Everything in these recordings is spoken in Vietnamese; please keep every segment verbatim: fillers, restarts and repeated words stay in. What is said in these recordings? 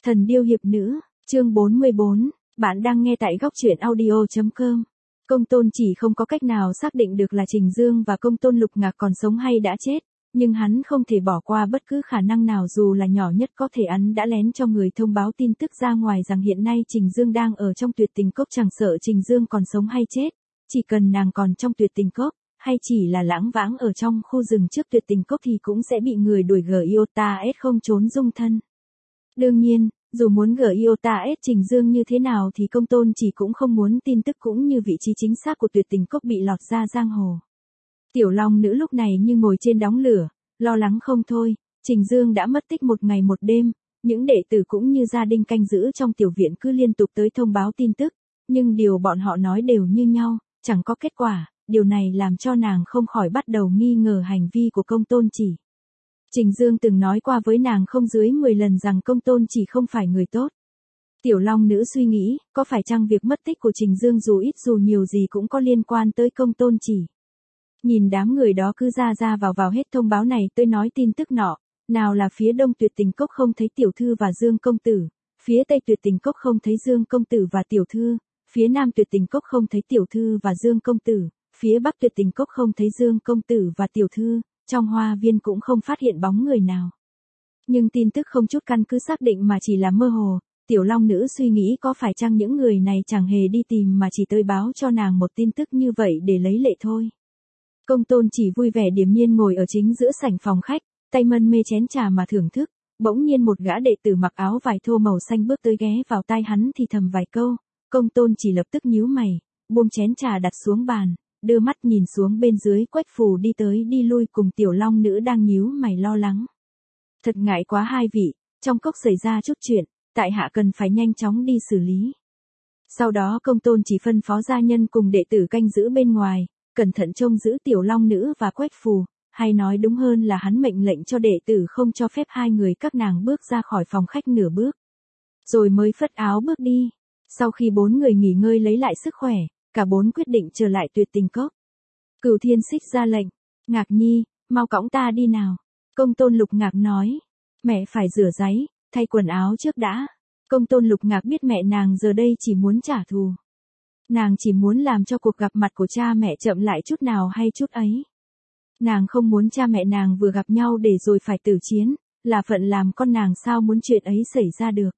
Thần điêu hiệp nữ, chương bốn mươi bốn, bạn đang nghe tại góc truyện audio chấm com. Công Tôn Chỉ không có cách nào xác định được là Trình Dương và Công Tôn Lục Ngạc còn sống hay đã chết, nhưng hắn không thể bỏ qua bất cứ khả năng nào dù là nhỏ nhất có thể hắn đã lén cho người thông báo tin tức ra ngoài rằng hiện nay Trình Dương đang ở trong tuyệt tình cốc, chẳng sợ Trình Dương còn sống hay chết, chỉ cần nàng còn trong tuyệt tình cốc, hay chỉ là lãng vãng ở trong khu rừng trước tuyệt tình cốc thì cũng sẽ bị người đuổi gờ Iota S không trốn dung thân. Đương nhiên, dù muốn gờ Iota S Trình Dương như thế nào thì Công Tôn Chỉ cũng không muốn tin tức cũng như vị trí chính xác của tuyệt tình cốc bị lọt ra giang hồ. Tiểu Long Nữ lúc này như ngồi trên đống lửa, lo lắng không thôi. Trình Dương đã mất tích một ngày một đêm, những đệ tử cũng như gia đình canh giữ trong tiểu viện cứ liên tục tới thông báo tin tức, nhưng điều bọn họ nói đều như nhau, chẳng có kết quả. Điều này làm cho nàng không khỏi bắt đầu nghi ngờ hành vi của Công Tôn Chỉ. Trình Dương từng nói qua với nàng không dưới mười lần rằng Công Tôn Chỉ không phải người tốt. Tiểu Long Nữ suy nghĩ, có phải chăng việc mất tích của Trình Dương dù ít dù nhiều gì cũng có liên quan tới Công Tôn Chỉ. Nhìn đám người đó cứ ra ra vào vào hết thông báo này tới nói tin tức nọ, nào là phía đông tuyệt tình cốc không thấy tiểu thư và Dương công tử, phía tây tuyệt tình cốc không thấy Dương công tử và tiểu thư, phía nam tuyệt tình cốc không thấy tiểu thư và Dương công tử, phía bắc tuyệt tình cốc không thấy Dương công tử và tiểu thư, trong hoa viên cũng không phát hiện bóng người nào. Nhưng tin tức không chút căn cứ xác định mà chỉ là mơ hồ. Tiểu Long Nữ suy nghĩ có phải chăng những người này chẳng hề đi tìm mà chỉ tới báo cho nàng một tin tức như vậy để lấy lệ thôi. Công Tôn Chỉ vui vẻ điềm nhiên ngồi ở chính giữa sảnh phòng khách, tay mân mê chén trà mà thưởng thức. Bỗng nhiên một gã đệ tử mặc áo vải thô màu xanh bước tới ghé vào tai hắn thì thầm vài câu. Công Tôn Chỉ lập tức nhíu mày, buông chén trà đặt xuống bàn, đưa mắt nhìn xuống bên dưới. Quách Phù đi tới đi lui cùng Tiểu Long Nữ đang nhíu mày lo lắng. Thật ngại quá hai vị, trong cốc xảy ra chút chuyện, tại hạ cần phải nhanh chóng đi xử lý. Sau đó Công Tôn Chỉ phân phó gia nhân cùng đệ tử canh giữ bên ngoài, cẩn thận trông giữ Tiểu Long Nữ và Quách Phù, hay nói đúng hơn là hắn mệnh lệnh cho đệ tử không cho phép hai người các nàng bước ra khỏi phòng khách nửa bước. Rồi mới phất áo bước đi. Sau khi bốn người nghỉ ngơi lấy lại sức khỏe, cả bốn quyết định trở lại tuyệt tình cốc. Cửu Thiên Xích ra lệnh, Ngạc Nhi, mau cõng ta đi nào. Công Tôn Lục Ngạc nói, mẹ phải rửa ráy, thay quần áo trước đã. Công Tôn Lục Ngạc biết mẹ nàng giờ đây chỉ muốn trả thù. Nàng chỉ muốn làm cho cuộc gặp mặt của cha mẹ chậm lại chút nào hay chút ấy. Nàng không muốn cha mẹ nàng vừa gặp nhau để rồi phải tử chiến, là phận làm con nàng sao muốn chuyện ấy xảy ra được.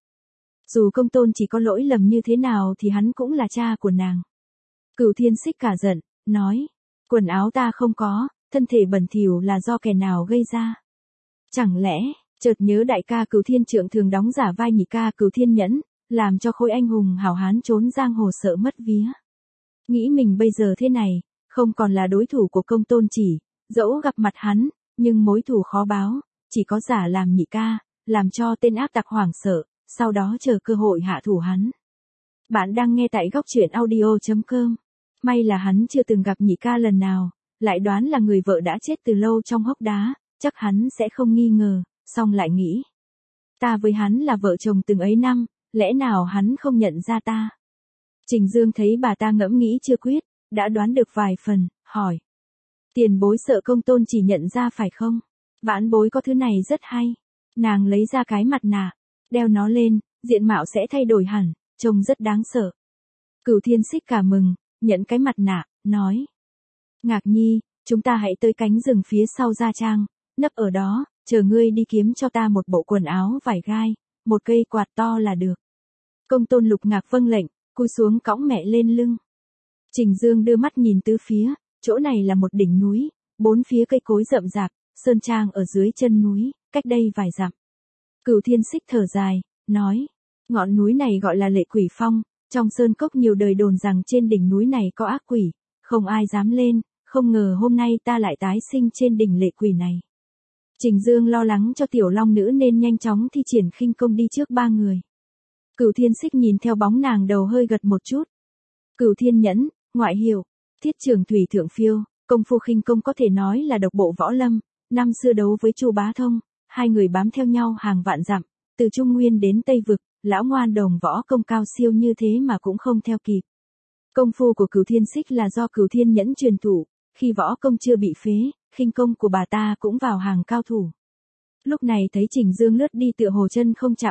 Dù Công Tôn chỉ có lỗi lầm như thế nào thì hắn cũng là cha của nàng. Cửu Thiên Xích cả giận, nói, quần áo ta không có, thân thể bẩn thỉu là do kẻ nào gây ra. Chẳng lẽ, chợt nhớ đại ca Cửu Thiên Trượng thường đóng giả vai nhị ca Cửu Thiên Nhẫn, làm cho khối anh hùng hảo hán trốn giang hồ sợ mất vía. Nghĩ mình bây giờ thế này, không còn là đối thủ của Công Tôn Chỉ, dẫu gặp mặt hắn, nhưng mối thù khó báo, chỉ có giả làm nhị ca, làm cho tên ác tặc hoảng sợ, sau đó chờ cơ hội hạ thủ hắn. Bạn đang nghe tại góc truyện audio chấm com. May là hắn chưa từng gặp nhị ca lần nào, lại đoán là người vợ đã chết từ lâu trong hốc đá, chắc hắn sẽ không nghi ngờ, xong lại nghĩ. Ta với hắn là vợ chồng từng ấy năm, lẽ nào hắn không nhận ra ta? Trình Dương thấy bà ta ngẫm nghĩ chưa quyết, đã đoán được vài phần, hỏi. Tiền bối sợ Công Tôn chỉ nhận ra phải không? Vãn bối có thứ này rất hay. Nàng lấy ra cái mặt nạ, đeo nó lên, diện mạo sẽ thay đổi hẳn, trông rất đáng sợ. Cửu Thiên Xích cả mừng, nhận cái mặt nạ, nói. Ngạc Nhi, chúng ta hãy tới cánh rừng phía sau gia trang, nấp ở đó, chờ ngươi đi kiếm cho ta một bộ quần áo vải gai, một cây quạt to là được. Công Tôn Lục Ngạc vâng lệnh, cúi xuống cõng mẹ lên lưng. Trình Dương đưa mắt nhìn tứ phía, chỗ này là một đỉnh núi, bốn phía cây cối rậm rạp, sơn trang ở dưới chân núi, cách đây vài dặm. Cửu Thiên Xích thở dài, nói, ngọn núi này gọi là Lệ Quỷ Phong, trong sơn cốc nhiều đời đồn rằng trên đỉnh núi này có ác quỷ, không ai dám lên, không ngờ hôm nay ta lại tái sinh trên đỉnh Lệ Quỷ này. Trình Dương lo lắng cho Tiểu Long Nữ nên nhanh chóng thi triển khinh công đi trước ba người. Cửu Thiên Xích nhìn theo bóng nàng đầu hơi gật một chút. Cửu Thiên Nhẫn, ngoại hiệu, Thiết Trường Thủy Thượng Phiêu, công phu khinh công có thể nói là độc bộ võ lâm, năm xưa đấu với Chu Bá Thông, hai người bám theo nhau hàng vạn dặm, từ Trung Nguyên đến Tây Vực, lão ngoan đồng võ công cao siêu như thế mà cũng không theo kịp. Công phu của Cửu Thiên Xích là do Cửu Thiên Nhẫn truyền thụ, khi võ công chưa bị phế, khinh công của bà ta cũng vào hàng cao thủ. Lúc này thấy Trình Dương lướt đi tựa hồ chân không chạm đất,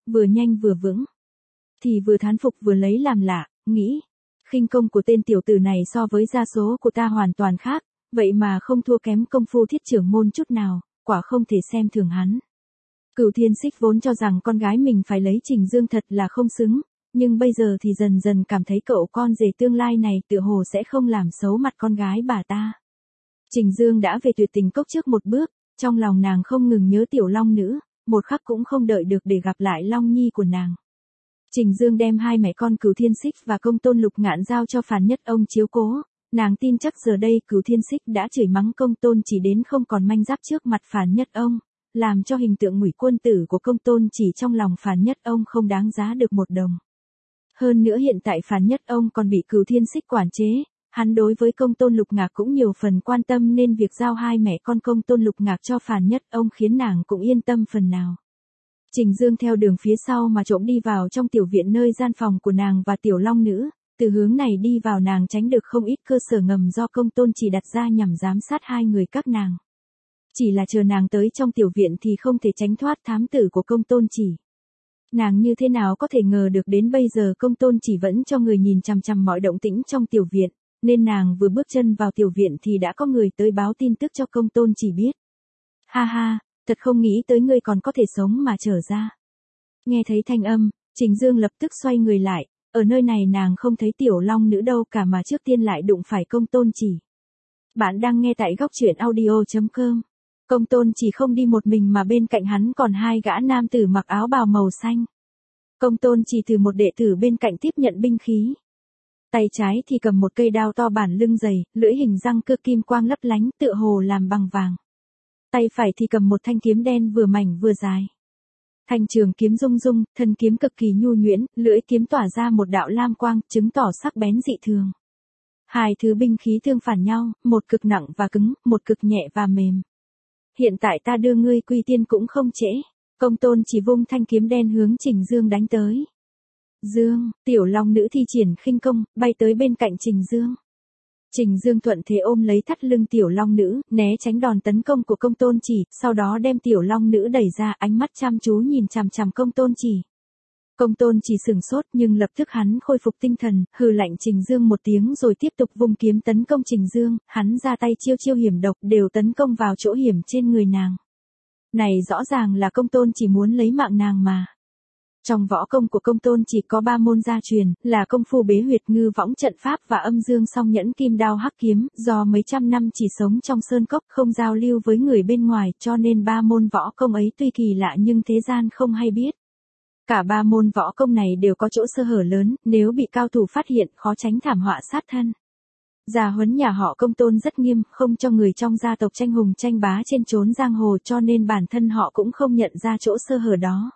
vừa nhanh vừa vững. Thì vừa thán phục vừa lấy làm lạ, nghĩ, khinh công của tên tiểu tử này so với gia số của ta hoàn toàn khác, vậy mà không thua kém công phu Thiết trưởng môn chút nào, quả không thể xem thường hắn. Cửu Thiên Xích vốn cho rằng con gái mình phải lấy Trình Dương thật là không xứng, nhưng bây giờ thì dần dần cảm thấy cậu con rể tương lai này tựa hồ sẽ không làm xấu mặt con gái bà ta. Trình Dương đã về Tuyệt Tình Cốc trước một bước, trong lòng nàng không ngừng nhớ tiểu long nữ, một khắc cũng không đợi được để gặp lại Long Nhi của nàng. Trình Dương đem hai mẹ con Cửu Thiên Xích và Công Tôn Lục Ngạn giao cho Phàn Nhất Ông chiếu cố, nàng tin chắc giờ đây Cửu Thiên Xích đã chửi mắng Công Tôn Chỉ đến không còn manh giáp trước mặt Phàn Nhất Ông, làm cho hình tượng ngụy quân tử của Công Tôn Chỉ trong lòng Phàn Nhất Ông không đáng giá được một đồng. Hơn nữa hiện tại Phàn Nhất Ông còn bị Cửu Thiên Xích quản chế, hắn đối với Công Tôn Lục Ngạc cũng nhiều phần quan tâm nên việc giao hai mẹ con Công Tôn Lục Ngạc cho Phàn Nhất Ông khiến nàng cũng yên tâm phần nào. Trình Dương theo đường phía sau mà trộm đi vào trong tiểu viện nơi gian phòng của nàng và tiểu long nữ, từ hướng này đi vào nàng tránh được không ít cơ sở ngầm do Công Tôn Chỉ đặt ra nhằm giám sát hai người các nàng. Chỉ là chờ nàng tới trong tiểu viện thì không thể tránh thoát thám tử của Công Tôn Chỉ. Nàng như thế nào có thể ngờ được đến bây giờ Công Tôn Chỉ vẫn cho người nhìn chằm chằm mọi động tĩnh trong tiểu viện, nên nàng vừa bước chân vào tiểu viện thì đã có người tới báo tin tức cho Công Tôn Chỉ biết. Ha ha, thật không nghĩ tới ngươi còn có thể sống mà trở ra. Nghe thấy thanh âm, Trình Dương lập tức xoay người lại, ở nơi này nàng không thấy tiểu long nữ đâu cả mà trước tiên lại đụng phải Công Tôn Chỉ. Bạn đang nghe tại góc truyện audio chấm com. Công Tôn Chỉ không đi một mình mà bên cạnh hắn còn hai gã nam tử mặc áo bào màu xanh. Công Tôn Chỉ từ một đệ tử bên cạnh tiếp nhận binh khí. Tay trái thì cầm một cây đao to bản lưng dày, lưỡi hình răng cưa kim quang lấp lánh tựa hồ làm bằng vàng. Tay phải thì cầm một thanh kiếm đen vừa mảnh vừa dài. Thanh trường kiếm rung rung, thân kiếm cực kỳ nhu nhuyễn, lưỡi kiếm tỏa ra một đạo lam quang, chứng tỏ sắc bén dị thường. Hai thứ binh khí tương phản nhau, một cực nặng và cứng, một cực nhẹ và mềm. Hiện tại ta đưa ngươi quy tiên cũng không trễ. Công Tôn Chỉ vung thanh kiếm đen hướng Trình Dương đánh tới. Dương, tiểu long nữ thi triển khinh công, bay tới bên cạnh Trình Dương. Trình Dương thuận thế ôm lấy thắt lưng tiểu long nữ, né tránh đòn tấn công của Công Tôn Chỉ, sau đó đem tiểu long nữ đẩy ra, ánh mắt chăm chú nhìn chằm chằm Công Tôn Chỉ. Công Tôn Chỉ sửng sốt nhưng lập tức hắn khôi phục tinh thần, hừ lạnh Trình Dương một tiếng rồi tiếp tục vung kiếm tấn công Trình Dương, hắn ra tay chiêu chiêu hiểm độc đều tấn công vào chỗ hiểm trên người nàng. Này rõ ràng là Công Tôn Chỉ muốn lấy mạng nàng mà. Trong võ công của Công Tôn Chỉ có ba môn gia truyền, là công phu bế huyệt ngư võng trận pháp và âm dương song nhẫn kim đao hắc kiếm, do mấy trăm năm chỉ sống trong sơn cốc không giao lưu với người bên ngoài cho nên ba môn võ công ấy tuy kỳ lạ nhưng thế gian không hay biết. Cả ba môn võ công này đều có chỗ sơ hở lớn, nếu bị cao thủ phát hiện khó tránh thảm họa sát thân. Gia huấn nhà họ Công Tôn rất nghiêm, không cho người trong gia tộc tranh hùng tranh bá trên chốn giang hồ cho nên bản thân họ cũng không nhận ra chỗ sơ hở đó.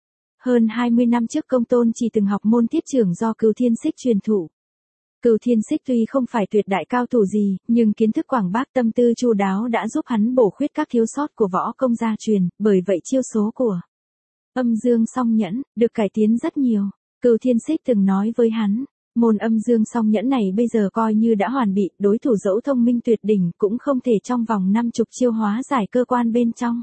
Hơn hai mươi năm trước Công Tôn chỉ từng học môn thiết trưởng do Cửu Thiên Xích truyền thụ. Cửu Thiên Xích tuy không phải tuyệt đại cao thủ gì, nhưng kiến thức quảng bác tâm tư chu đáo đã giúp hắn bổ khuyết các thiếu sót của võ công gia truyền, bởi vậy chiêu số của âm dương song nhẫn được cải tiến rất nhiều. Cửu Thiên Xích từng nói với hắn, môn âm dương song nhẫn này bây giờ coi như đã hoàn bị, đối thủ dẫu thông minh tuyệt đỉnh cũng không thể trong vòng năm chục chiêu hóa giải cơ quan bên trong.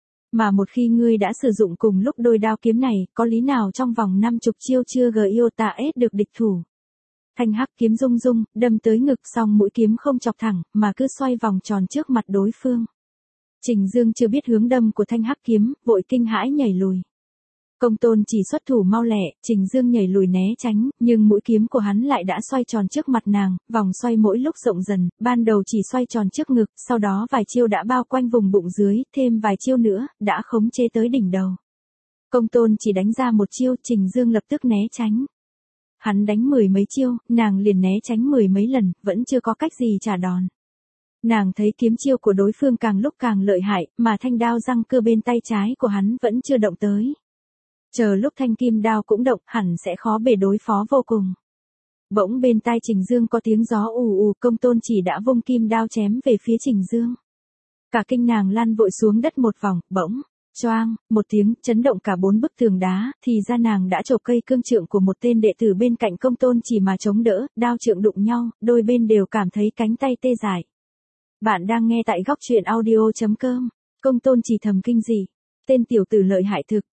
Mà một khi ngươi đã sử dụng cùng lúc đôi đao kiếm này, có lý nào trong vòng năm chục chiêu chưa giota ép được địch thủ. Thanh hắc kiếm rung rung, đâm tới ngực xong mũi kiếm không chọc thẳng, mà cứ xoay vòng tròn trước mặt đối phương. Trình Dương chưa biết hướng đâm của thanh hắc kiếm, vội kinh hãi nhảy lùi. Công Tôn chỉ xuất thủ mau lẹ, Trình Dương nhảy lùi né tránh, nhưng mũi kiếm của hắn lại đã xoay tròn trước mặt nàng, vòng xoay mỗi lúc rộng dần, ban đầu chỉ xoay tròn trước ngực, sau đó vài chiêu đã bao quanh vùng bụng dưới, thêm vài chiêu nữa, đã khống chế tới đỉnh đầu. Công Tôn chỉ đánh ra một chiêu, Trình Dương lập tức né tránh. Hắn đánh mười mấy chiêu, nàng liền né tránh mười mấy lần, vẫn chưa có cách gì trả đòn. Nàng thấy kiếm chiêu của đối phương càng lúc càng lợi hại, mà thanh đao răng cưa bên tay trái của hắn vẫn chưa động tới. Chờ lúc thanh kim đao cũng động, hẳn sẽ khó bề đối phó vô cùng. Bỗng bên tai Trình Dương có tiếng gió ù ù, Công Tôn chỉ đã vung kim đao chém về phía Trình Dương. Cả kinh nàng lăn vội xuống đất một vòng, bỗng, choang, một tiếng, chấn động cả bốn bức tường đá, thì ra nàng đã chộp cây cương trượng của một tên đệ tử bên cạnh Công Tôn chỉ mà chống đỡ, đao trượng đụng nhau, đôi bên đều cảm thấy cánh tay tê dại. Bạn đang nghe tại góc truyện audio chấm com. Công Tôn chỉ thầm kinh dị. Tên tiểu tử lợi hại thực.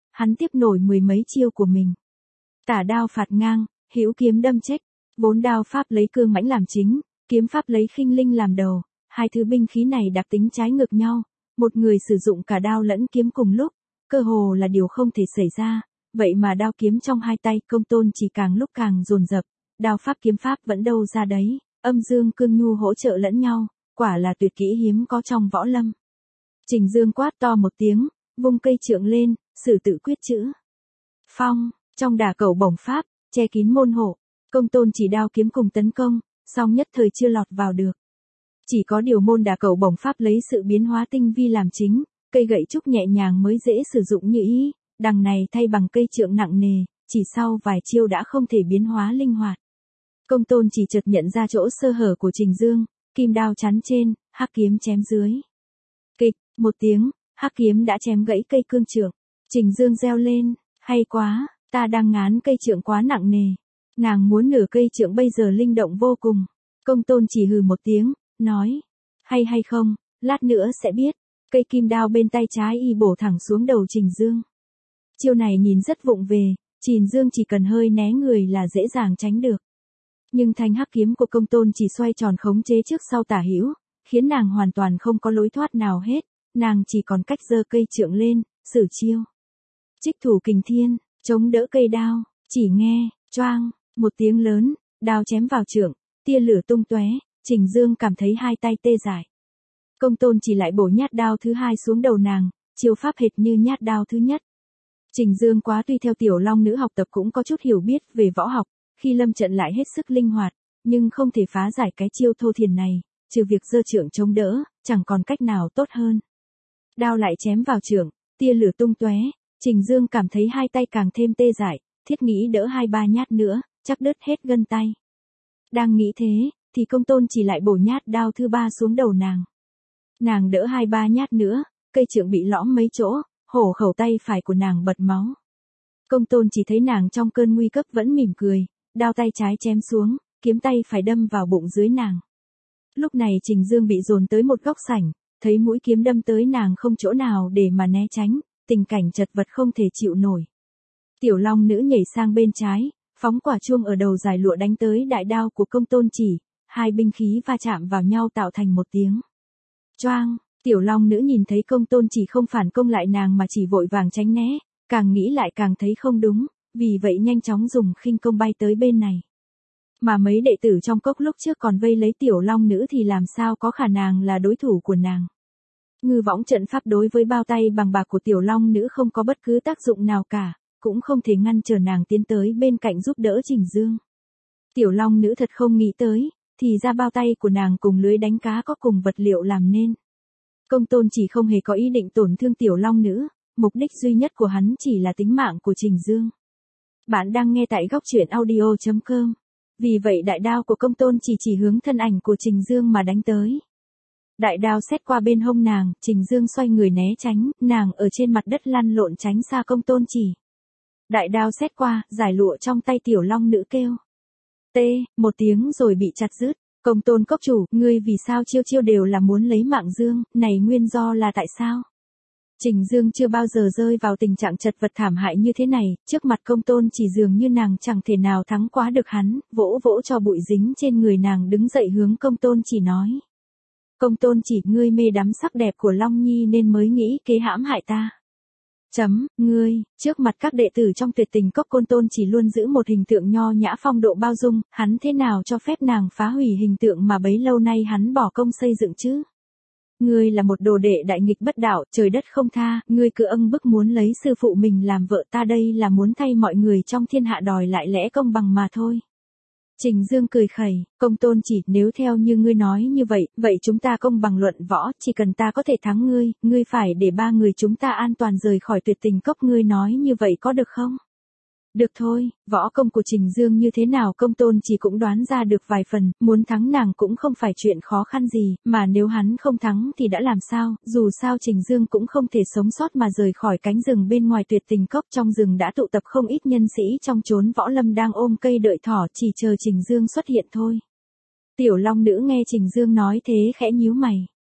hắn tiếp nổi mười mấy chiêu của mình. Tả đao phạt ngang, hữu kiếm đâm chết, bốn đao pháp lấy cương mãnh làm chính, kiếm pháp lấy khinh linh làm đầu, hai thứ binh khí này đặc tính trái ngược nhau, một người sử dụng cả đao lẫn kiếm cùng lúc, cơ hồ là điều không thể xảy ra, vậy mà đao kiếm trong hai tay Công Tôn chỉ càng lúc càng dồn dập, đao pháp kiếm pháp vẫn đâu ra đấy, âm dương cương nhu hỗ trợ lẫn nhau, quả là tuyệt kỹ hiếm có trong võ lâm. Trình Dương quát to một tiếng, vung cây trượng lên, sử tự quyết chữ. Phong, trong đả cẩu bổng pháp, che kín môn hộ, Công Tôn chỉ đao kiếm cùng tấn công, song nhất thời chưa lọt vào được. Chỉ có điều môn đả cẩu bổng pháp lấy sự biến hóa tinh vi làm chính, cây gậy trúc nhẹ nhàng mới dễ sử dụng như ý, đằng này thay bằng cây trượng nặng nề, chỉ sau vài chiêu đã không thể biến hóa linh hoạt. Công Tôn chỉ chợt nhận ra chỗ sơ hở của Trình Dương, kim đao chắn trên, hắc kiếm chém dưới. Kịch, một tiếng, hắc kiếm đã chém gãy cây cương trượng. Trình Dương reo lên, hay quá, ta đang ngán cây trượng quá nặng nề. Nàng muốn nửa cây trượng bây giờ linh động vô cùng. Công Tôn chỉ hừ một tiếng, nói, hay hay không, lát nữa sẽ biết. Cây kim đao bên tay trái y bổ thẳng xuống đầu Trình Dương. Chiêu này nhìn rất vụng về, Trình Dương chỉ cần hơi né người là dễ dàng tránh được. Nhưng thanh hắc kiếm của Công Tôn chỉ xoay tròn khống chế trước sau tả hữu, khiến nàng hoàn toàn không có lối thoát nào hết, nàng chỉ còn cách giơ cây trượng lên, sử chiêu. Trích thủ kình thiên, chống đỡ cây đao, chỉ nghe, choang, một tiếng lớn, đao chém vào trượng, tia lửa tung tóe, Trình Dương cảm thấy hai tay tê dại. Công Tôn chỉ lại bổ nhát đao thứ hai xuống đầu nàng, chiêu pháp hệt như nhát đao thứ nhất. Trình Dương quá tuy theo Tiểu Long Nữ học tập cũng có chút hiểu biết về võ học, khi lâm trận lại hết sức linh hoạt, nhưng không thể phá giải cái chiêu thô thiển này, trừ việc giơ trượng chống đỡ, chẳng còn cách nào tốt hơn. Đao lại chém vào trượng, tia lửa tung tóe, Trình Dương cảm thấy hai tay càng thêm tê dại, thiết nghĩ đỡ hai ba nhát nữa, chắc đứt hết gân tay. Đang nghĩ thế, thì Công Tôn chỉ lại bổ nhát đao thứ ba xuống đầu nàng. Nàng đỡ hai ba nhát nữa, cây trượng bị lõm mấy chỗ, hổ khẩu tay phải của nàng bật máu. Công Tôn chỉ thấy nàng trong cơn nguy cấp vẫn mỉm cười, đao tay trái chém xuống, kiếm tay phải đâm vào bụng dưới nàng. Lúc này Trình Dương bị dồn tới một góc sảnh, thấy mũi kiếm đâm tới nàng không chỗ nào để mà né tránh, tình cảnh chật vật không thể chịu nổi. Tiểu Long Nữ nhảy sang bên trái, phóng quả chuông ở đầu dài lụa đánh tới đại đao của Công Tôn chỉ, hai binh khí va chạm vào nhau tạo thành một tiếng choang. Tiểu Long Nữ nhìn thấy Công Tôn chỉ không phản công lại nàng mà chỉ vội vàng tránh né, càng nghĩ lại càng thấy không đúng, vì vậy nhanh chóng dùng khinh công bay tới bên này. Mà mấy đệ tử trong cốc lúc trước còn vây lấy Tiểu Long Nữ thì làm sao có khả năng là đối thủ của nàng. Ngư võng trận pháp đối với bao tay bằng bạc của Tiểu Long Nữ không có bất cứ tác dụng nào cả, cũng không thể ngăn trở nàng tiến tới bên cạnh giúp đỡ Trình Dương. Tiểu Long Nữ thật không nghĩ tới, thì ra bao tay của nàng cùng lưới đánh cá có cùng vật liệu làm nên. Công Tôn chỉ không hề có ý định tổn thương Tiểu Long Nữ, mục đích duy nhất của hắn chỉ là tính mạng của Trình Dương. Bạn đang nghe tại góc truyện audio chấm com. Vì vậy đại đao của Công Tôn chỉ chỉ hướng thân ảnh của Trình Dương mà đánh tới. Đại đao xét qua bên hông nàng, Trình Dương xoay người né tránh, nàng ở trên mặt đất lăn lộn tránh xa Công Tôn chỉ. Đại đao xét qua, giải lụa trong tay Tiểu Long Nữ kêu. Tê, một tiếng rồi bị chặt đứt. Công Tôn cốc chủ, ngươi vì sao chiêu chiêu đều là muốn lấy mạng Dương, này nguyên do là tại sao? Trình Dương chưa bao giờ rơi vào tình trạng chật vật thảm hại như thế này, trước mặt Công Tôn chỉ dường như nàng chẳng thể nào thắng quá được hắn, vỗ vỗ cho bụi dính trên người nàng đứng dậy hướng Công Tôn chỉ nói. Công Tôn chỉ, ngươi mê đắm sắc đẹp của Long Nhi nên mới nghĩ kế hãm hại ta. Chấm, ngươi, trước mặt các đệ tử trong tuyệt tình cốc Công Tôn chỉ luôn giữ một hình tượng nho nhã phong độ bao dung, hắn thế nào cho phép nàng phá hủy hình tượng mà bấy lâu nay hắn bỏ công xây dựng chứ? Ngươi là một đồ đệ đại nghịch bất đạo, trời đất không tha, ngươi cứ âng bức muốn lấy sư phụ mình làm vợ ta, đây là muốn thay mọi người trong thiên hạ đòi lại lẽ công bằng mà thôi. Trình Dương cười khẩy, Công Tôn chỉ, nếu theo như ngươi nói như vậy, vậy chúng ta công bằng luận võ, chỉ cần ta có thể thắng ngươi, ngươi phải để ba người chúng ta an toàn rời khỏi tuyệt tình cốc, ngươi nói như vậy có được không? Được thôi, võ công của Trình Dương như thế nào Công Tôn chỉ cũng đoán ra được vài phần, muốn thắng nàng cũng không phải chuyện khó khăn gì, mà nếu hắn không thắng thì đã làm sao, dù sao Trình Dương cũng không thể sống sót mà rời khỏi cánh rừng bên ngoài tuyệt tình cốc, trong rừng đã tụ tập không ít nhân sĩ trong chốn võ lâm đang ôm cây đợi thỏ, chỉ chờ Trình Dương xuất hiện thôi. Tiểu Long Nữ nghe Trình Dương nói thế khẽ nhíu mày,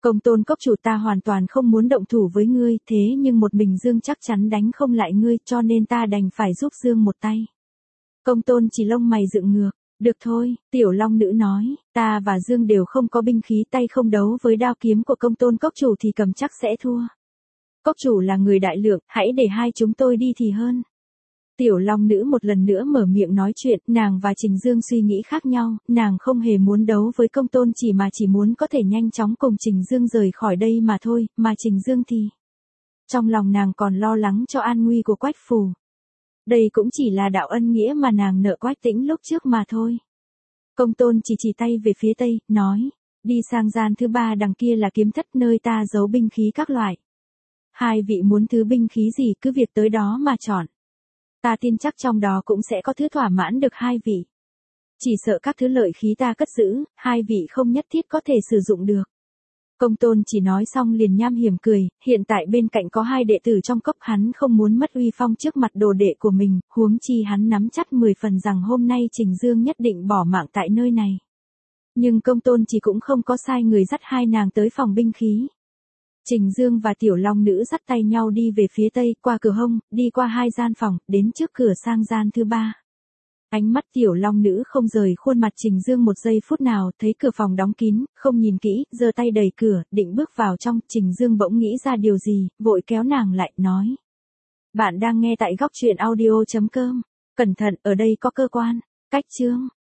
Công tôn cốc chủ, ta hoàn toàn không muốn động thủ với ngươi, thế nhưng một mình Dương chắc chắn đánh không lại ngươi, cho nên ta đành phải giúp Dương một tay. Công tôn chỉ lông mày dựng ngược. Được thôi, tiểu long nữ nói, ta và Dương đều không có binh khí, tay không đấu với đao kiếm của công tôn cốc chủ thì cầm chắc sẽ thua. Cốc chủ là người đại lượng, hãy để hai chúng tôi đi thì hơn. Tiểu long nữ một lần nữa mở miệng nói chuyện, nàng và Trình Dương suy nghĩ khác nhau, nàng không hề muốn đấu với công tôn chỉ mà chỉ muốn có thể nhanh chóng cùng Trình Dương rời khỏi đây mà thôi, mà Trình Dương thì... Trong lòng nàng còn lo lắng cho an nguy của Quách Phù. Đây cũng chỉ là đạo ân nghĩa mà nàng nợ Quách Tĩnh lúc trước mà thôi. Công tôn chỉ chỉ tay về phía tây, nói, đi sang gian thứ ba đằng kia là kiếm thất nơi ta giấu binh khí các loại. Hai vị muốn thứ binh khí gì cứ việc tới đó mà chọn. Ta tin chắc trong đó cũng sẽ có thứ thỏa mãn được hai vị. Chỉ sợ các thứ lợi khí ta cất giữ, hai vị không nhất thiết có thể sử dụng được. Công tôn chỉ nói xong liền nham hiểm cười, hiện tại bên cạnh có hai đệ tử trong cốc, hắn không muốn mất uy phong trước mặt đồ đệ của mình, huống chi hắn nắm chắc mười phần rằng hôm nay Trình Dương nhất định bỏ mạng tại nơi này. Nhưng công tôn chỉ cũng không có sai người dắt hai nàng tới phòng binh khí. Trình Dương và tiểu long nữ dắt tay nhau đi về phía tây, qua cửa hông, đi qua hai gian phòng, đến trước cửa sang gian thứ ba. Ánh mắt tiểu long nữ không rời khuôn mặt Trình Dương một giây phút nào, thấy cửa phòng đóng kín, không nhìn kỹ, giơ tay đẩy cửa, định bước vào trong, Trình Dương bỗng nghĩ ra điều gì, vội kéo nàng lại, nói. Bạn đang nghe tại góc truyện audio chấm com. Cẩn thận, ở đây có cơ quan. Cách chương.